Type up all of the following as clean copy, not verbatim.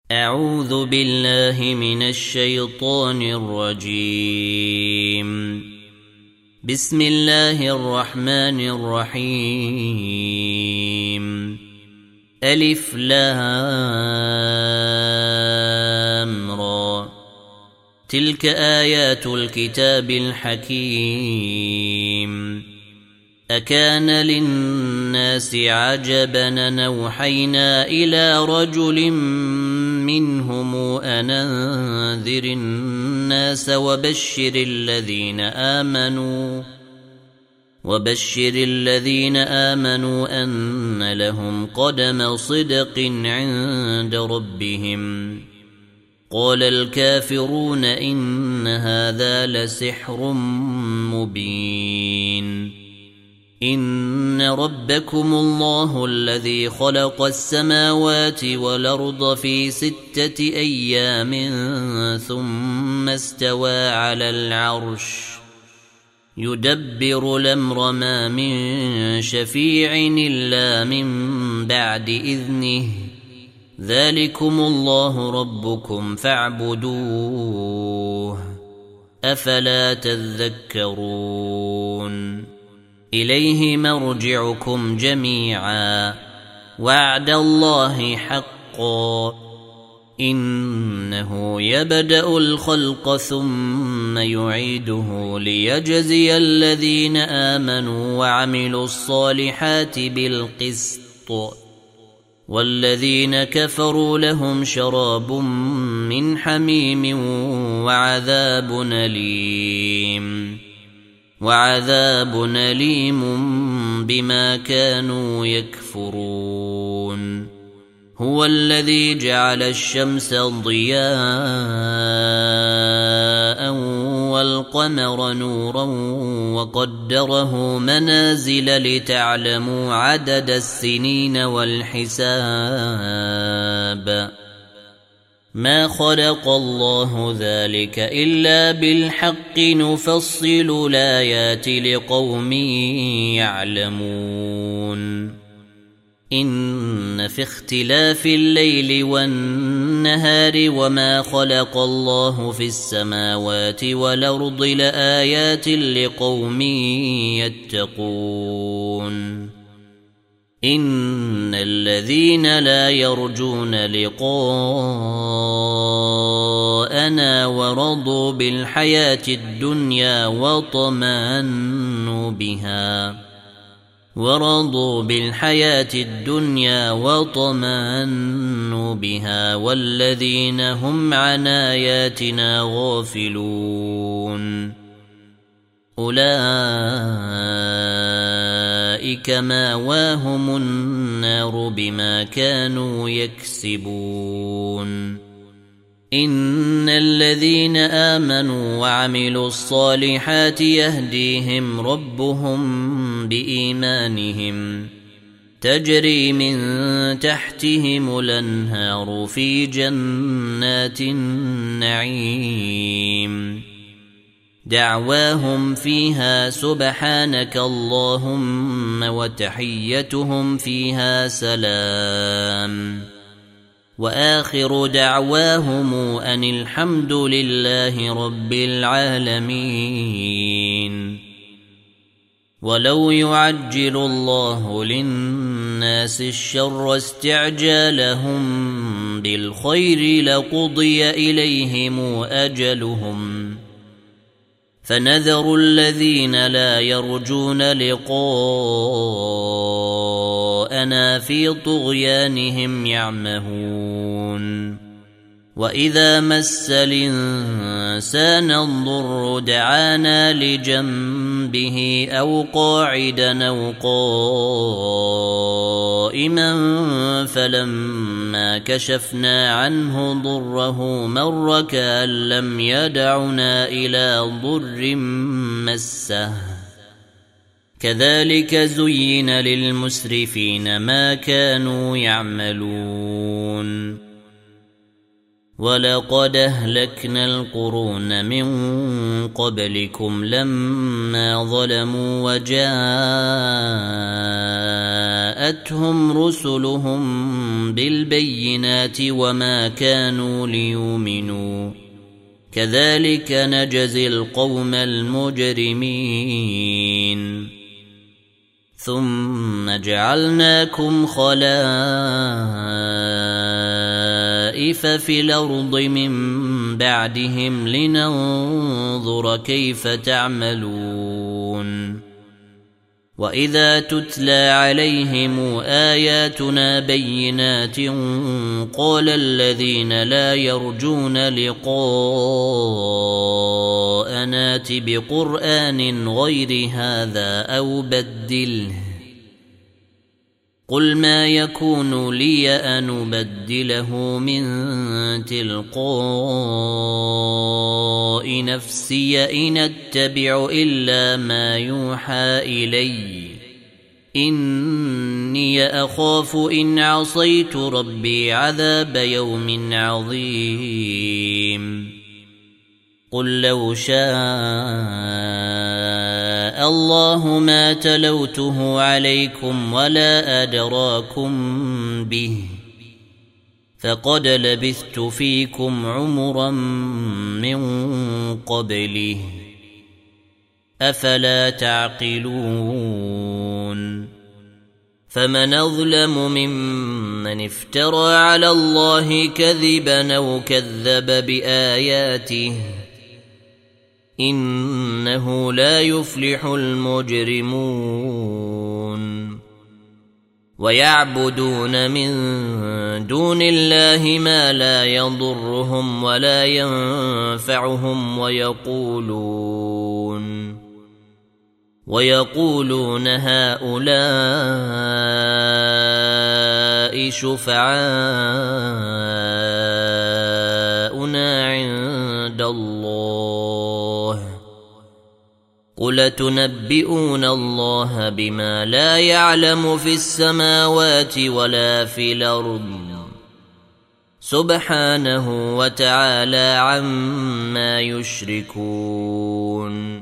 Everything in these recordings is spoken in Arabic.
أعوذ بالله من الشيطان الرجيم. بسم الله الرحمن الرحيم. ألف لام را. تلك آيات الكتاب الحكيم. أكان للناس عجبا أن أوحينا إلى رجل منهم أن أنذر الناس وبشر الذين آمنوا أن لهم قدم صدق عند ربهم. قال الكافرون إن هذا لسحر مبين. إن ربكم الله الذي خلق السماوات والأرض في 6 أيام ثم استوى على العرش يدبر الأمر ما من شفيع إلا من بعد إذنه. ذلكم الله ربكم فاعبدوه أفلا تذكرون. إليه مرجعكم جميعا وعد الله حقا. إنه يبدأ الخلق ثم يعيده ليجزي الذين آمنوا وعملوا الصالحات بالقسط والذين كفروا لهم شراب من حميم وعذاب أليم بما كانوا يكفرون. هو الذي جعل الشمس ضياء والقمر نورا وقدره منازل لتعلموا عدد السنين والحساب. ما خلق الله ذلك إلا بالحق نفصل الآيات لقوم يعلمون. إن في اختلاف الليل والنهار وما خلق الله في السماوات والأرض لآيات لقوم يتقون. إن الذين لا يرجون لقاءنا ورضوا بالحياة الدنيا وطمأنوا بها والذين هم عن آياتنا غافلون أولئك مأواهم النار بما كانوا يكسبون. إن الذين آمنوا وعملوا الصالحات يهديهم ربهم بإيمانهم تجري من تحتهم الأنهار في جنات النعيم. دعواهم فيها سبحانك اللهم وتحيتهم فيها سلام. وآخر دعواهم أن الحمد لله رب العالمين. ولو يعجل الله للناس الشر استعجالهم بالخير لقضي إليهم أجلهم فنذر الذين لا يرجون لقاءنا في طغيانهم يعمهون. وإذا مس الإنسان الضر دعانا لجنبه أو قاعدا أو قائما فلما كشفنا عنه ضره مر كأن لم يدعنا إلى ضر مسه. كذلك زين للمسرفين ما كانوا يعملون. ولقد أهلكنا القرون من قبلكم لما ظلموا وجاءتهم رسلهم بالبينات وما كانوا ليؤمنوا كذلك نجزي القوم المجرمين ثم جعلناكم خلائف في الأرض من بعدهم لننظر كيف تعملون وإذا تتلى عليهم آياتنا بينات قال الذين لا يرجون لقاء نات بقرآن غير هذا أو بدله قل ما يكون لي أن أبدله من تلقاء نفسي إن أتبع إلا ما يوحى إلي إني أخاف إن عصيت ربي عذاب يوم عظيم قل لو شاء الله ما تلوته عليكم ولا أدراكم به فقد لبثت فيكم عمرا من قبله أفلا تعقلون فمن أظلم ممن افترى على الله كذبا أو كذب بآياته إنه لا يفلح المجرمون ويعبدون من دون الله ما لا يضرهم ولا ينفعهم ويقولون هؤلاء شفعاؤنا عند الله قل تنبئون الله بما لا يعلم في السماوات ولا في الأرض سبحانه وتعالى عما يشركون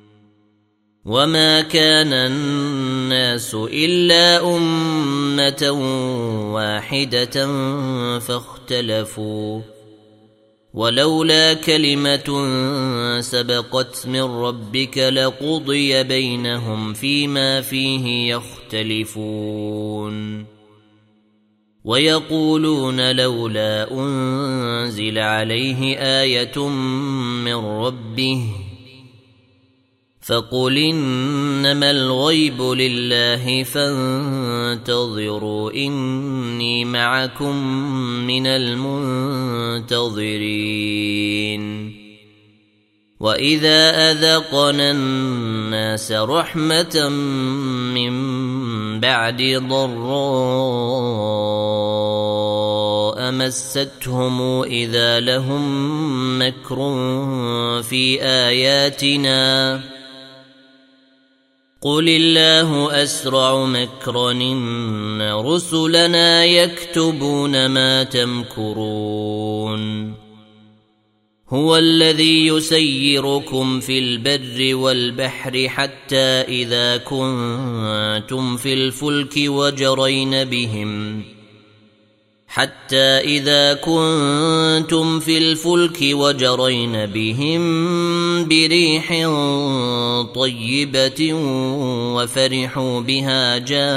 وما كان الناس إلا أمة واحدة فاختلفوا ولولا كلمة سبقت من ربك لقضي بينهم فيما فيه يختلفون ويقولون لولا أنزل عليه آية من ربه فقل إنما الغيب لله فانتظروا إني معكم من المنتظرين وإذا أذقنا الناس رحمة من بعد ضراء مستهم إذا لهم مكر في آياتنا قل الله أسرع مكرا إن رسلنا يكتبون ما تمكرون هو الذي يسيركم في البر والبحر حتى إذا كنتم في الفلك وجرين بهم بريح طيبة وفرحوا بها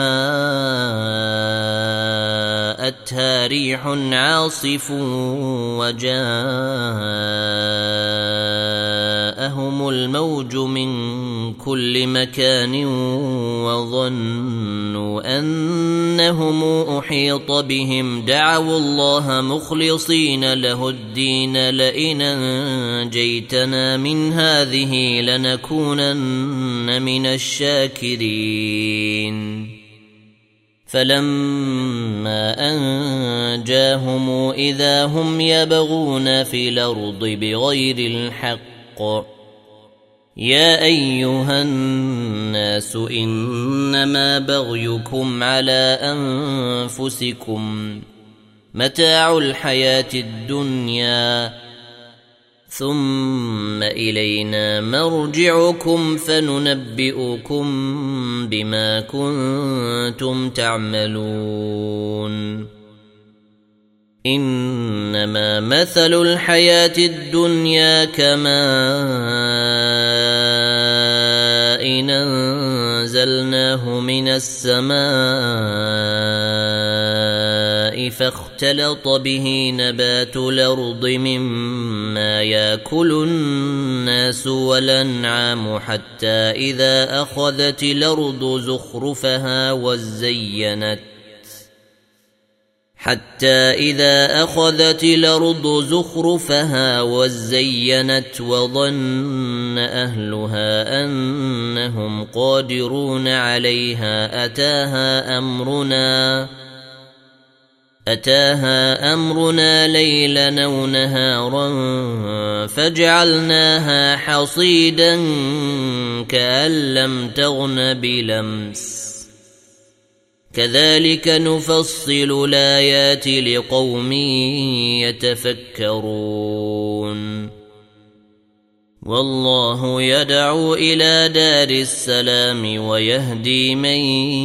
جاءتها ريح عاصف وجاءهم الموج من كل مكان وظنوا أنهم أحيط بهم دعوا الله مخلصين له الدين لئن أنجيتنا من هذه لنكونن من الشاكرين فلما أنجاهم إذا هم يبغون في الأرض بغير الحق يا أيها الناس إنما بغيكم على أنفسكم متاع الحياة الدنيا ثم إلينا مرجعكم فننبئكم بما كنتم تعملون إنما مثل الحياة الدنيا كماء أنزلناه من السماء فاختلط به نبات الأرض مما يأكل الناس والأنعام حتى إذا أخذت الأرض زخرفها وزينت وظن أهلها أنهم قادرون عليها أتاها أمرنا ليلا أو نهارا فجعلناها حصيدا كأن لم تغن بلمس كذلك نفصل الآيات لقوم يتفكرون والله يدعو إلى دار السلام ويهدي من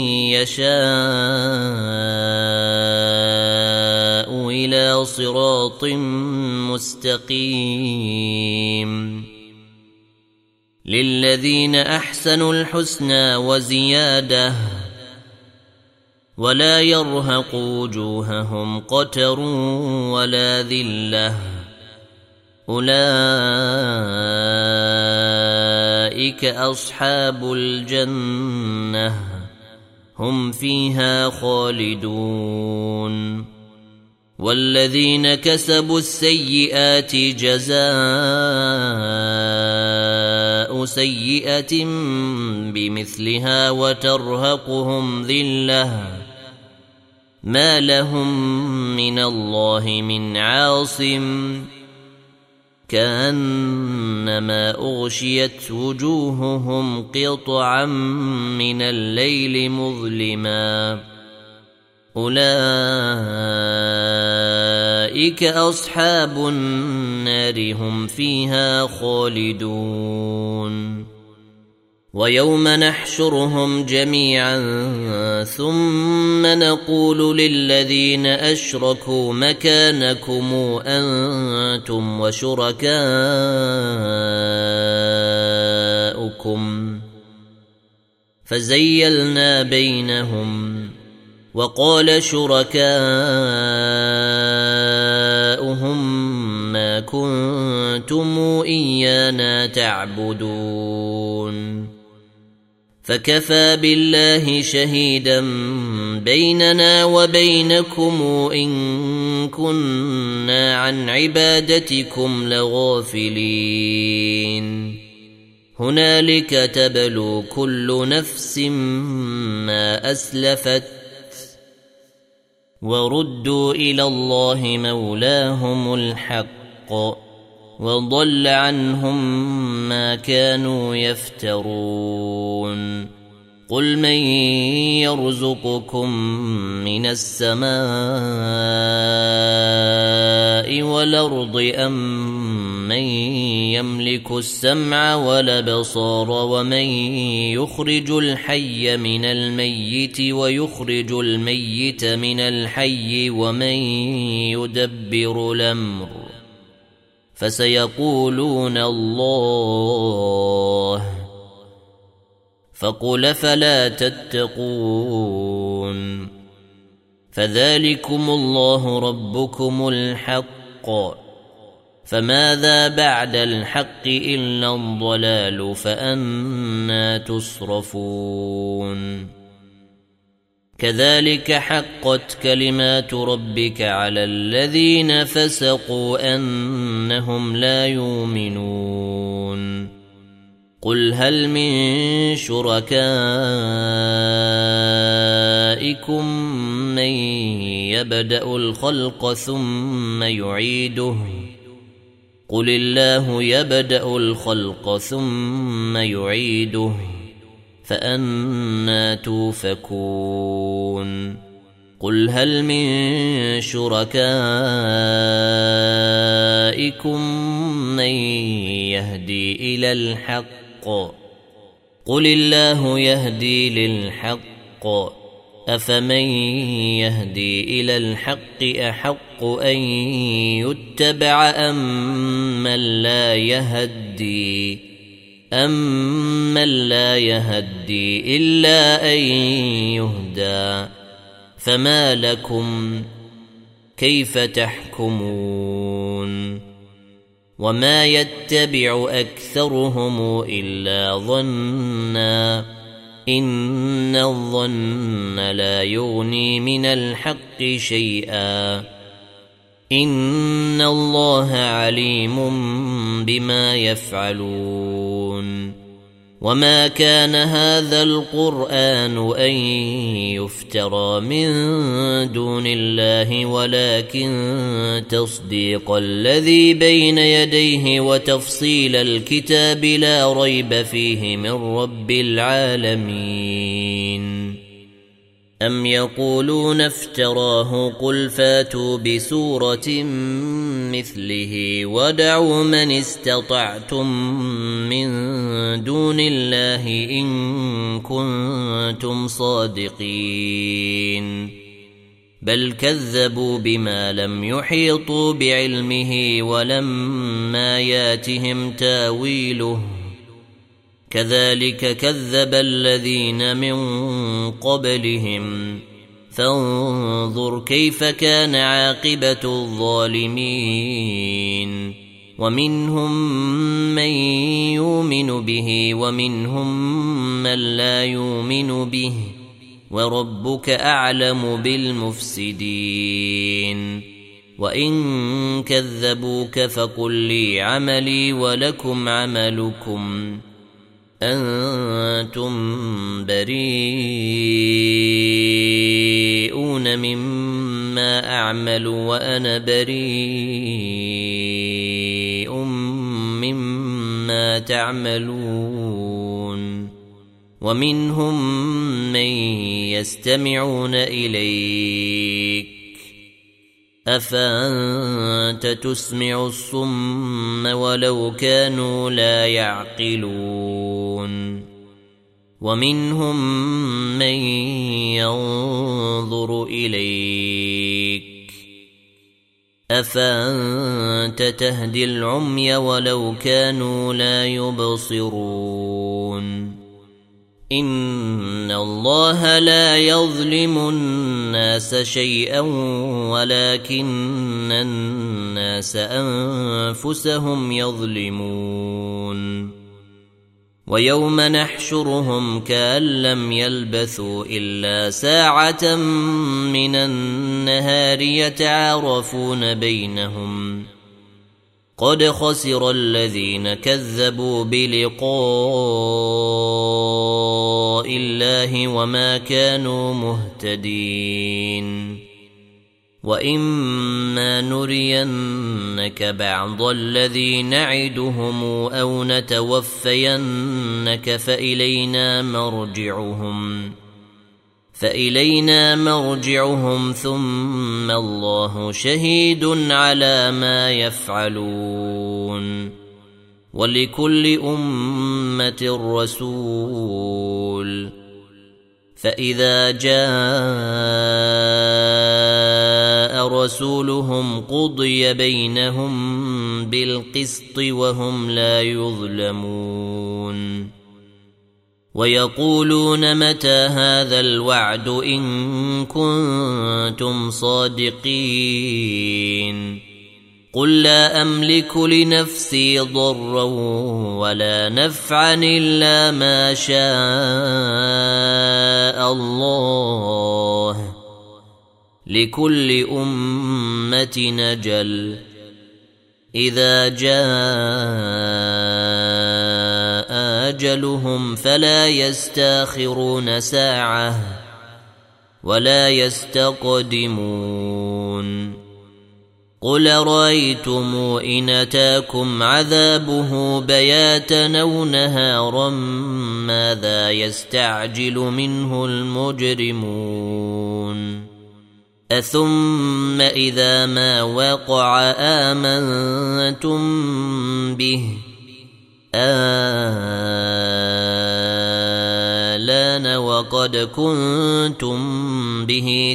يشاء إلى صراط مستقيم للذين أحسنوا الحسنى وزيادة ولا يرهق وجوههم قتر ولا ذلة أولئك أصحاب الجنة هم فيها خالدون والذين كسبوا السيئات جزاء سيئة بمثلها وترهقهم ذلة ما لهم من الله من عاصم كأنما أغشيت وجوههم قطعا من الليل مظلما أولئك أصحاب النار هم فيها خالدون ويوم نحشرهم جميعا ثم نقول للذين أشركوا مكانكم أنتم وشركاؤكم فزيلنا بينهم وقال شركاؤهم ما كنتم إيانا تعبدون فكفى بالله شهيدا بيننا وبينكم إن كنا عن عبادتكم لغافلين هنالك تبلو كل نفس ما أسلفت وردوا إلى الله مولاهم الحق وضل عنهم ما كانوا يفترون قل من يرزقكم من السماء والأرض أم من يملك السمع والأبصار ومن يخرج الحي من الميت ويخرج الميت من الحي ومن يدبر الأمر فسيقولون الله فقل فلا تتقون فذلكم الله ربكم الحق فماذا بعد الحق إلا الضلال فأنى تصرفون كذلك حقت كلمات ربك على الذين فسقوا أنهم لا يؤمنون قل هل من شركائكم من يبدأ الخلق ثم يعيده قل الله يبدأ الخلق ثم يعيده فأنى توفكون قل هل من شركائكم من يهدي إلى الحق قل الله يهدي للحق أفمن يهدي إلى الحق أحق أن يتبع أمن لا يهدي إلا أن يهدى فما لكم كيف تحكمون وما يتبع أكثرهم إلا ظنا إن الظن لا يغني من الحق شيئا إن الله عليم بما يفعلون وما كان هذا القرآن أن يفترى من دون الله ولكن تصديق الذي بين يديه وتفصيل الكتاب لا ريب فيه من رب العالمين أم يقولون افتراه قل فاتوا بسورة مثله ودعوا من استطعتم من دون الله إن كنتم صادقين بل كذبوا بما لم يحيطوا بعلمه ولما ياتهم تاويله كذلك كذب الذين من قبلهم فانظر كيف كان عاقبة الظالمين ومنهم من يؤمن به ومنهم من لا يؤمن به وربك أعلم بالمفسدين وإن كذبوك فقل لي عملي ولكم عملكم أنتم بريئون مما أعمل وأنا بريء مما تعملون ومنهم من يستمعون إليك أفأنت تسمع الصم ولو كانوا لا يعقلون ومنهم من ينظر إليك أفأنت تهدي العمي ولو كانوا لا يبصرون إن الله لا يظلم الناس شيئا ولكن الناس أنفسهم يظلمون ويوم نحشرهم كأن لم يلبثوا إلا ساعة من النهار يتعارفون بينهم قد خسر الذين كذبوا بلقاء الله وما كانوا مهتدين وإما نرينك بعض الذي نعدهم أو نتوفينك فإلينا مرجعهم ثم الله شهيد على ما يفعلون ولكل أمة رسول فإذا جاء رسولهم قضي بينهم بالقسط وهم لا يظلمون ويقولون متى هذا الوعد إن كنتم صادقين قل لا أملك لنفسي ضرا ولا نفعا إلا ما شاء الله لكل أمة أجل إذا جاء أجلهم فلا يستاخرون ساعة ولا يستقدمون قل رأيتم إن أتاكم عذابه بياتا أو نهارا ماذا يستعجل منه المجرمون أثم إذا ما وقع آمنتم به آلان وقد كنتم به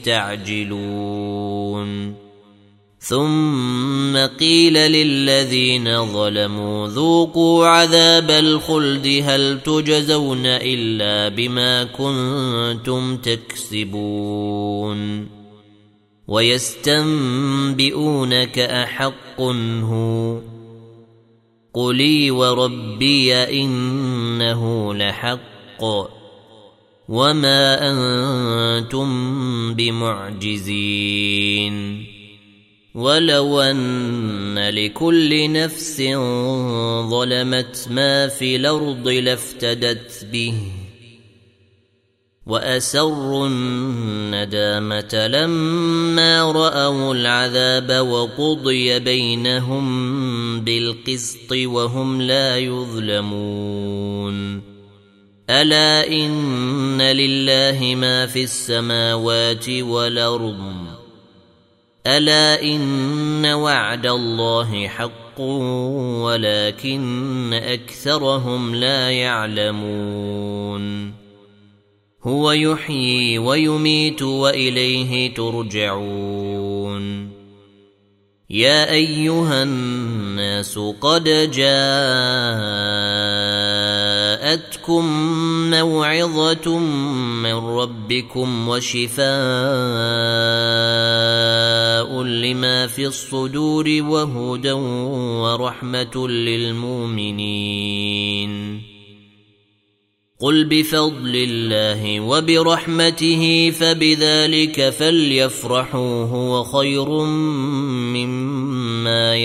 تستعجلون ثم قيل للذين ظلموا ذوقوا عذاب الخلد هل تجزون إلا بما كنتم تكسبون ويستنبئونك أحق هو قل وربي إنه لحق وما أنتم بمعجزين ولو أن لكل نفس ظلمت ما في الأرض لافتدت به وأسروا الندامة لما رأوا العذاب وقضي بينهم بالقسط وهم لا يظلمون ألا إن لله ما في السماوات والأرض ألا إن وعد الله حق ولكن أكثرهم لا يعلمون هو يحيي ويميت وإليه ترجعون يا أيها الناس قد جاءتكم موعظة من ربكم وشفاء لما في الصدور وهدى ورحمة للمؤمنين قل بفضل الله وبرحمته فبذلك فليفرحوا هو خير مما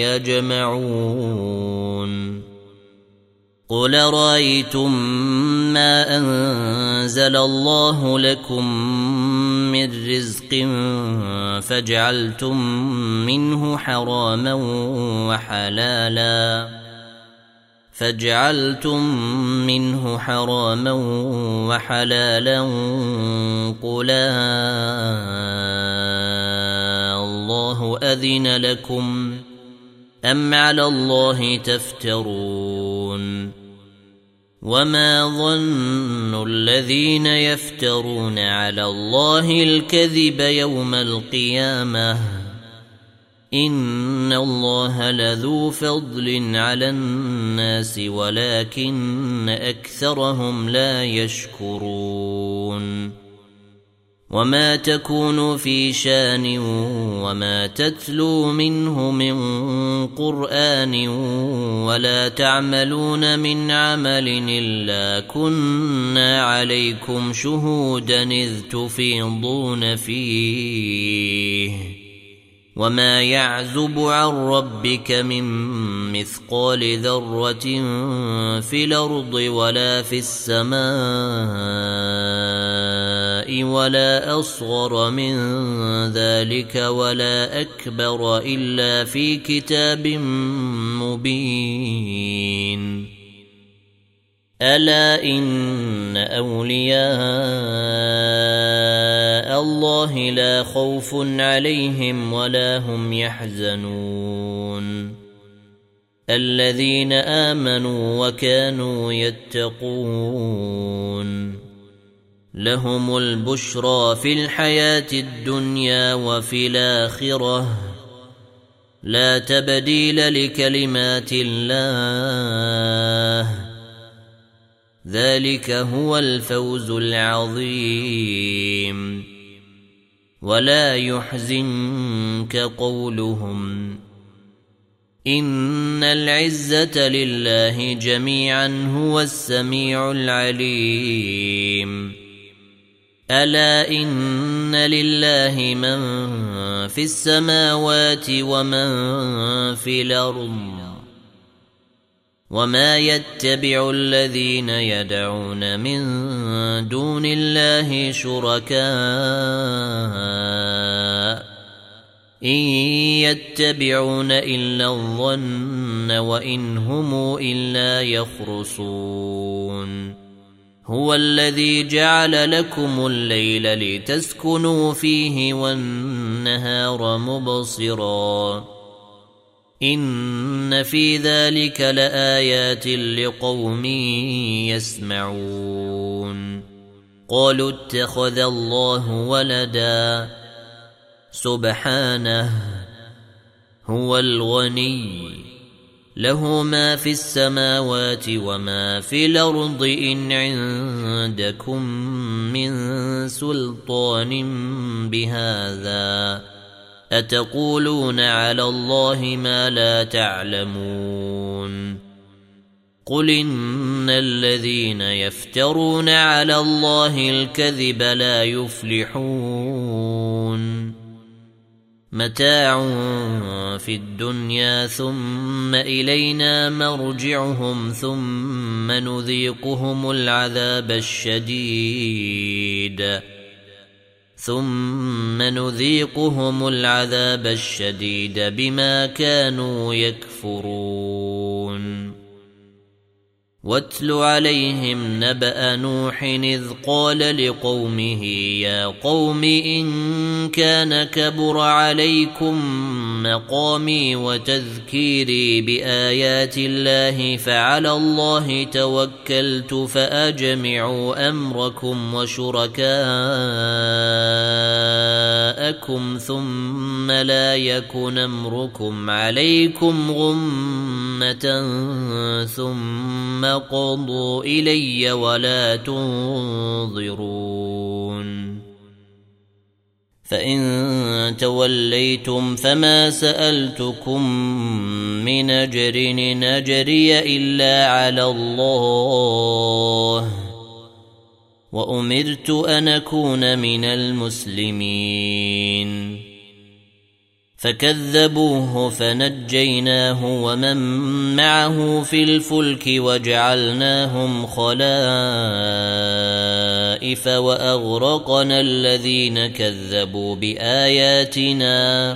يجمعون قل رأيتم ما أنزل الله لكم من رزق فجعلتم منه حراما وحلالا قل الله أذن لكم أم على الله تفترون وما ظن الذين يفترون على الله الكذب يوم القيامة إن الله لذو فضل على الناس ولكن أكثرهم لا يشكرون وما تكون في شان وما تتلو منه من قرآن ولا تعملون من عمل إلا كنا عليكم شهودا إذ تفيضون فيه وما يعزب عن ربك من مثقال ذرة في الأرض ولا في السماء ولا أصغر من ذلك ولا أكبر إلا في كتاب مبين ألا إن أولياء الله لا خوف عليهم ولا هم يحزنون الذين آمنوا وكانوا يتقون لهم البشرى في الحياة الدنيا وفي الآخرة لا تبديل لكلمات الله ذلك هو الفوز العظيم ولا يحزنك قولهم إن العزة لله جميعا هو السميع العليم ألا إن لله من في السماوات ومن في الأرض وما يتبع الذين يدعون من دون الله شركاء إن يتبعون إلا الظن وإن هم إلا يخرصون هو الذي جعل لكم الليل لتسكنوا فيه والنهار مبصرا إن في ذلك لآيات لقوم يسمعون قالوا اتخذ الله ولدا سبحانه هو الغني له ما في السماوات وما في الأرض إن عندكم من سلطان بهذا أتقولون على الله ما لا تعلمون قل إن الذين يفترون على الله الكذب لا يفلحون متاع في الدنيا ثم إلينا مرجعهم ثم نذيقهم العذاب الشديد بما كانوا يكفرون واتل عليهم نبأ نوح إذ قال لقومه يا قوم إن كان كبر عليكم مقامي وتذكيري بآيات الله فعلى الله توكلت فأجمعوا أمركم وشركاءكم ثم لا يكن أمركم عليكم غمة ثم قضوا إلي ولا تنظرون فإن توليتم فما سألتكم من أجر نجري إلا على الله وأمرت أن أكون من المسلمين فكذبوه فنجيناه ومن معه في الفلك وجعلناهم خلائف وأغرقنا الذين كذبوا بآياتنا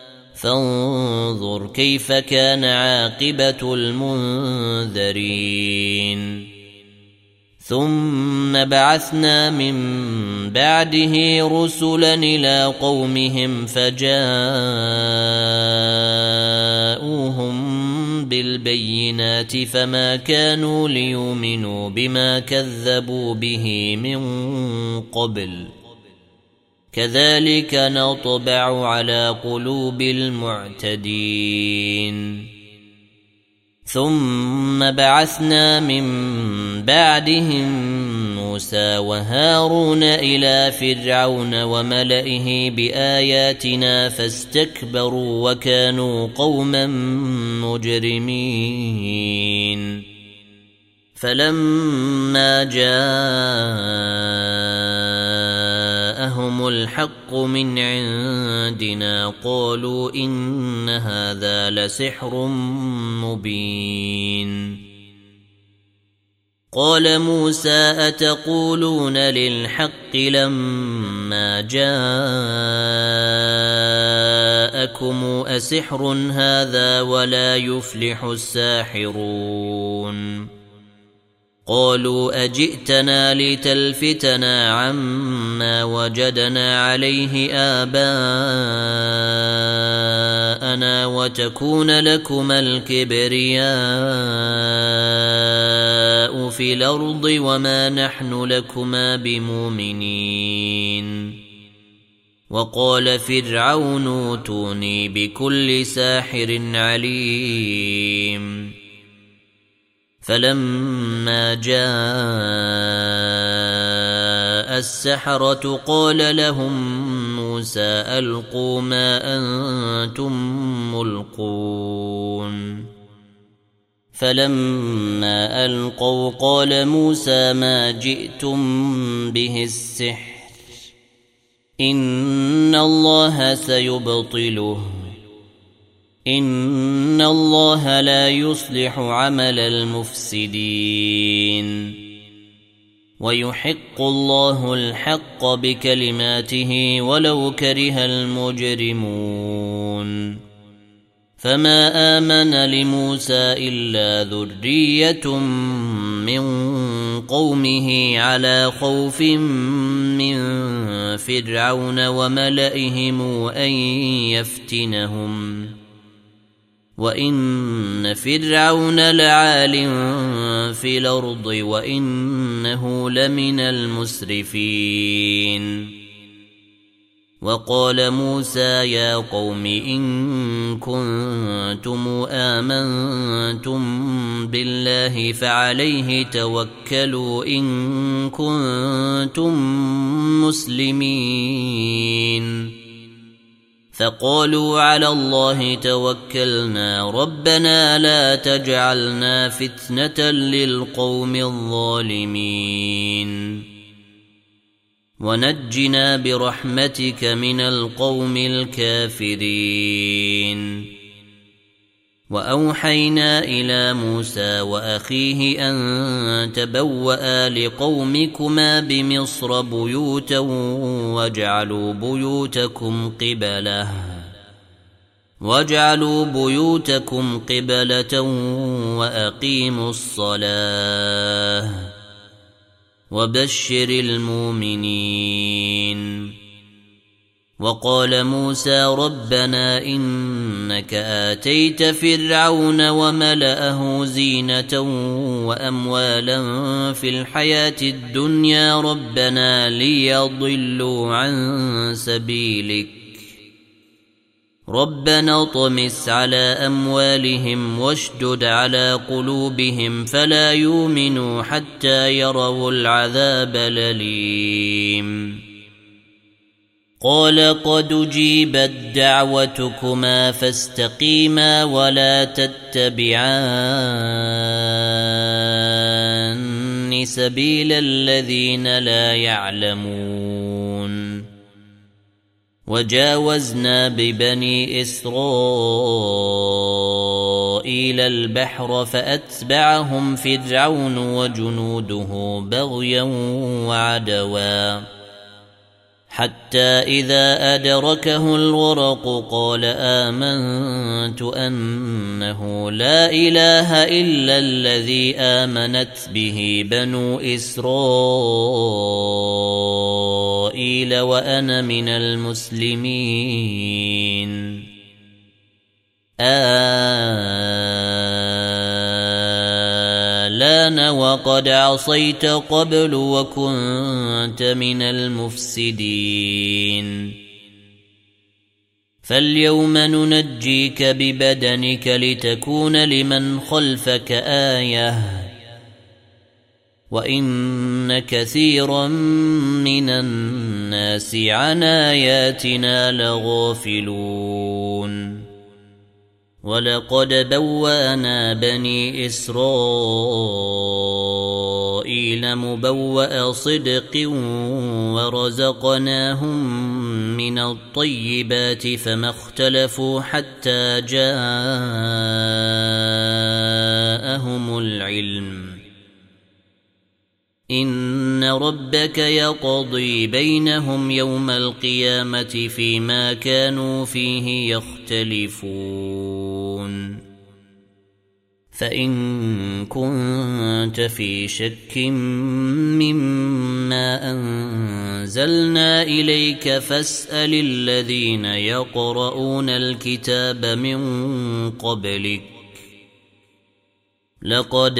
فانظر كيف كان عاقبة المنذرين ثم بعثنا من بعده رسلا إلى قومهم فجاءوهم بالبينات فما كانوا ليؤمنوا بما كذبوا به من قبل كذلك نطبع على قلوب المعتدين ثم بعثنا من بعدهم موسى وهارون إلى فرعون وملئه بآياتنا فاستكبروا وكانوا قوما مجرمين فلما جاءهم الحق من عندنا قالوا إن هذا لسحر مبين قال موسى أتقولون للحق لما جاءكم أسحر هذا ولا يفلح الساحرون قالوا أجئتنا لتلفتنا عما وجدنا عليه آباءنا وتكون لكما الكبرياء في الأرض وما نحن لكما بمؤمنين وقال فرعون اوتوني بكل ساحر عليم فلما جاء السحرة قال لهم موسى ألقوا ما أنتم ملقون فلما ألقوا قال موسى ما جئتم به السحر إن الله سيبطله إن الله لا يصلح عمل المفسدين ويحق الله الحق بكلماته ولو كره المجرمون فما آمن لموسى إلا ذرية من قومه على خوف من فرعون وملئهم أن يفتنهم وإن فرعون لعال في الأرض وإنه لمن المسرفين. وقال موسى يا قوم إن كنتم آمنتم بالله فعليه توكلوا إن كنتم مسلمين. فقالوا على الله توكلنا ربنا لا تجعلنا فتنة للقوم الظالمين ونجنا برحمتك من القوم الكافرين. وأوحينا إلى موسى وأخيه أن تبوأ لقومكما بمصر بيوتا واجعلوا بيوتكم قبلة وأقيموا الصلاة وبشر المؤمنين. وقال موسى ربنا إنك آتيت فرعون وملأه زينة وأموالا في الحياة الدنيا ربنا ليضلوا عن سبيلك ربنا طمس على أموالهم واشدد على قلوبهم فلا يؤمنوا حتى يروا العذاب الأليم. قال قد أجيبت دعوتكما فاستقيما ولا تتبعان سبيل الذين لا يعلمون. وجاوزنا ببني إسرائيل البحر فأتبعهم فرعون وجنوده بغيا وعدوا حتى إذا أدركه الغرق قال آمنت أنه لا إله إلا الذي آمنت به بنو إسرائيل وأنا من المسلمين. الآن وقد عصيت قبل وكنت من المفسدين فاليوم ننجيك ببدنك لتكون لمن خلفك آية وإن كثيرا من الناس عن آياتنا لغافلون. ولقد بوأنا بني إسرائيل مبوأ صدق ورزقناهم من الطيبات فما اختلفوا حتى جاءهم العلم إن ربك يقضي بينهم يوم القيامة فيما كانوا فيه يختلفون. فإن كنت في شك مما أنزلنا إليك فاسأل الذين يقرؤون الكتاب من قبلك لقد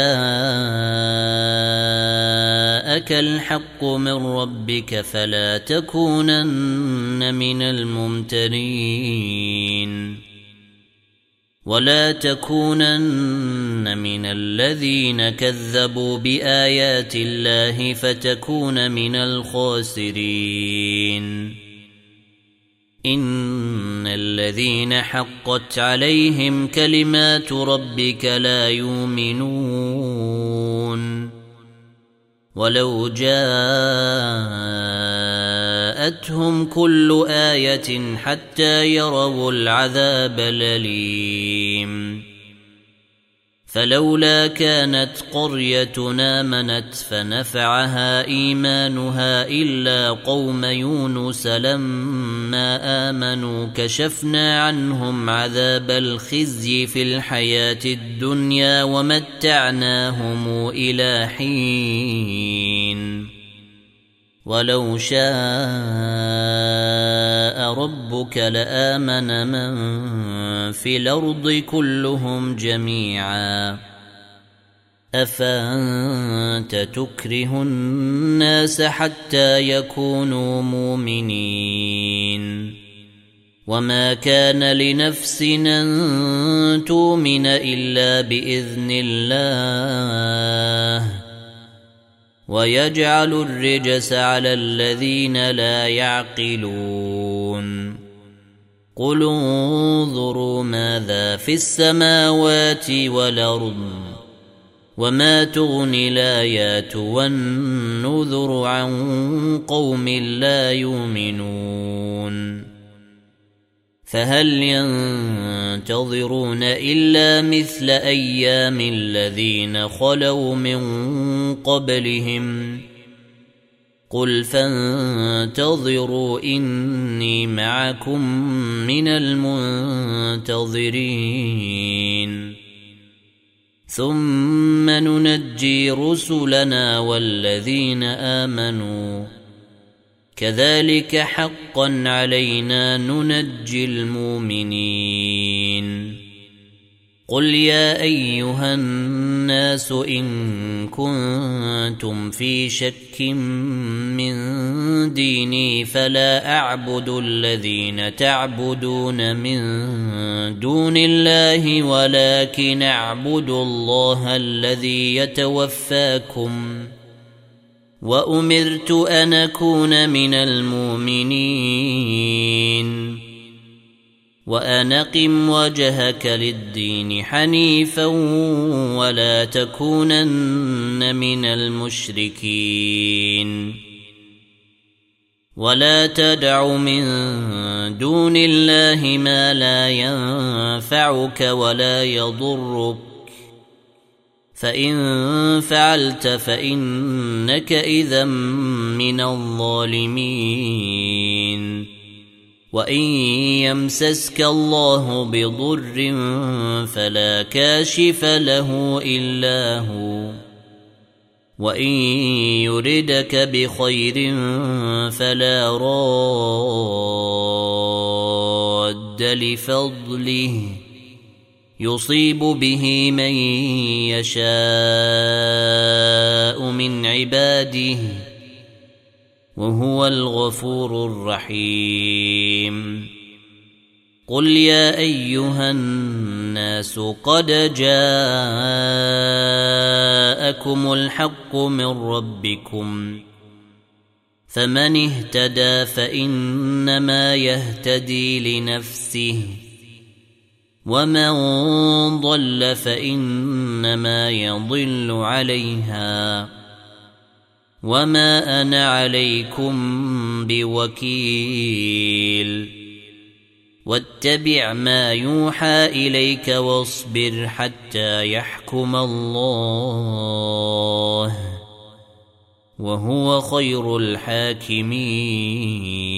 جاءك الحق من ربك فلا تكونن من الممترين ولا تكونن من الذين كذبوا بآيات الله فتكون من الخاسرين. إن الذين حقت عليهم كلمات ربك لا يؤمنون ولو جاءتهم كل آية حتى يروا العذاب الأليم فلولا كانت قرية آمنت فنفعها إيمانها إلا قوم يونس لما آمنوا كشفنا عنهم عذاب الخزي في الحياة الدنيا ومتعناهم إلى حين ولو شاء ربك لآمن من في الأرض كلهم جميعا أفأنت تكره الناس حتى يكونوا مؤمنين وما كان لنفس أن تؤمن إلا بإذن الله ويجعل الرجس على الذين لا يعقلون قل انظروا ماذا في السماوات والأرض وما تغني الآيات والنذر عن قوم لا يؤمنون فهل ينتظرون إلا مثل أيام الذين خلوا من قبلهم قل فانتظروا إني معكم من المنتظرين ثم ننجي رسلنا والذين آمنوا كذلك حقا علينا ننجي المؤمنين قل يا أيها الناس إن كنتم في شك من ديني فلا أعبد الذين تعبدون من دون الله ولكن أعبد الله الذي يتوفاكم وأمرت أن أكون من المؤمنين وأن أقم وجهك للدين حنيفا ولا تكونن من المشركين ولا تدع من دون الله ما لا ينفعك ولا يضرك فإن فعلت فإنك إذا من الظالمين وإن يمسسك الله بضر فلا كاشف له إلا هو وإن يردك بخير فلا راد لفضله يصيب به من يشاء من عباده وهو الغفور الرحيم قل يا أيها الناس قد جاءكم الحق من ربكم فمن اهتدى فإنما يهتدي لنفسه ومن ضل فإنما يضل عليها وما أنا عليكم بوكيل واتبع ما يوحى إليك واصبر حتى يحكم الله وهو خير الحاكمين